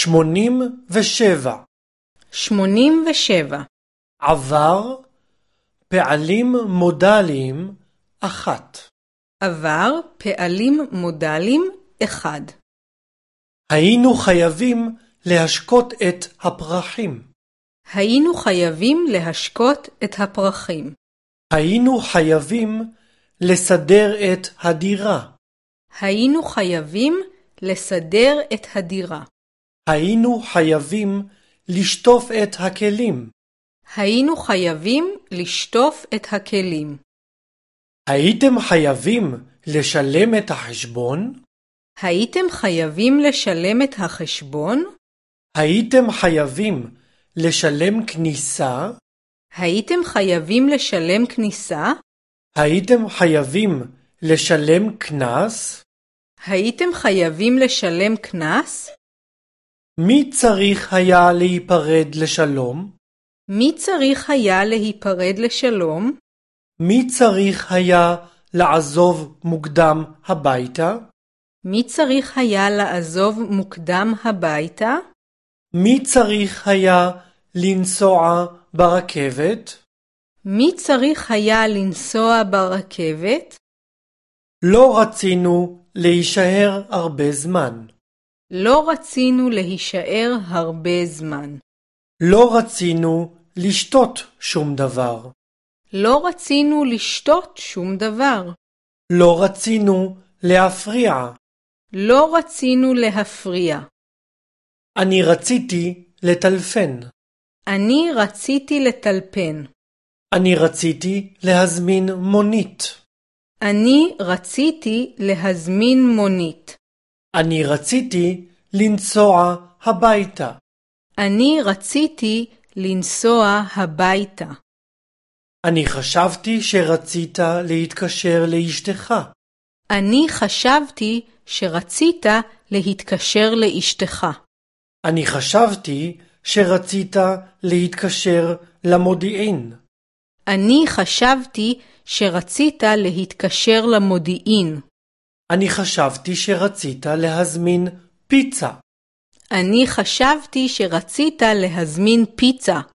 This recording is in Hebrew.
87. 87. עבר, פעלים מודליים 1. עבר, פעלים מודליים 1. היינו חייבים להשקות את הפרחים. היינו חייבים להשקות את הפרחים. היינו חייבים לסדר את הדירה. היינו חייבים לסדר את הדירה. היינו חייבים לשטוף את הכלים. היינו חייבים לשטוף את הכלים. הייתם חייבים לשלם את החשבון? הייתם חייבים לשלם את החשבון? הייתם חייבים לשלם כניסה? הייתם חייבים לשלם כניסה? הייתם חייבים לשלם קנס? הייתם חייבים לשלם קנס? מי צריך היה להיפרד לשלום? מי צריך היה להיפרד לשלום? מי צריך היה לעזוב מוקדם הביתה? מי צריך היה לעזוב מוקדם הביתה? מי צריך היה לנסוע ברכבת? מי צריך היה לנסוע ברכבת? לא רצינו להישאר הרבה זמן. לא רצינו להישאר הרבה זמן. לא רצינו לשתות שום דבר. לא רצינו לשתות שום דבר. לא רצינו להפריע. לא רצינו להפריע. אני רציתי לטלפן. אני רציתי לטלפן. אני רציתי להזמין מונית. אני רציתי להזמין מונית. אני רציתי לנסוע הביתה. אני רציתי לנסוע הביתה. אני חשבתי שרצית להתקשר לאשתך. אני חשבתי שרצית להתקשר לאשתך. אני חשבתי שרצית להתקשר למודיעין. אני חשבתי שרצית להתקשר למודיעין. אני חשבתי שרצית להזמין פיצה. אני חשבתי שרצית להזמין פיצה.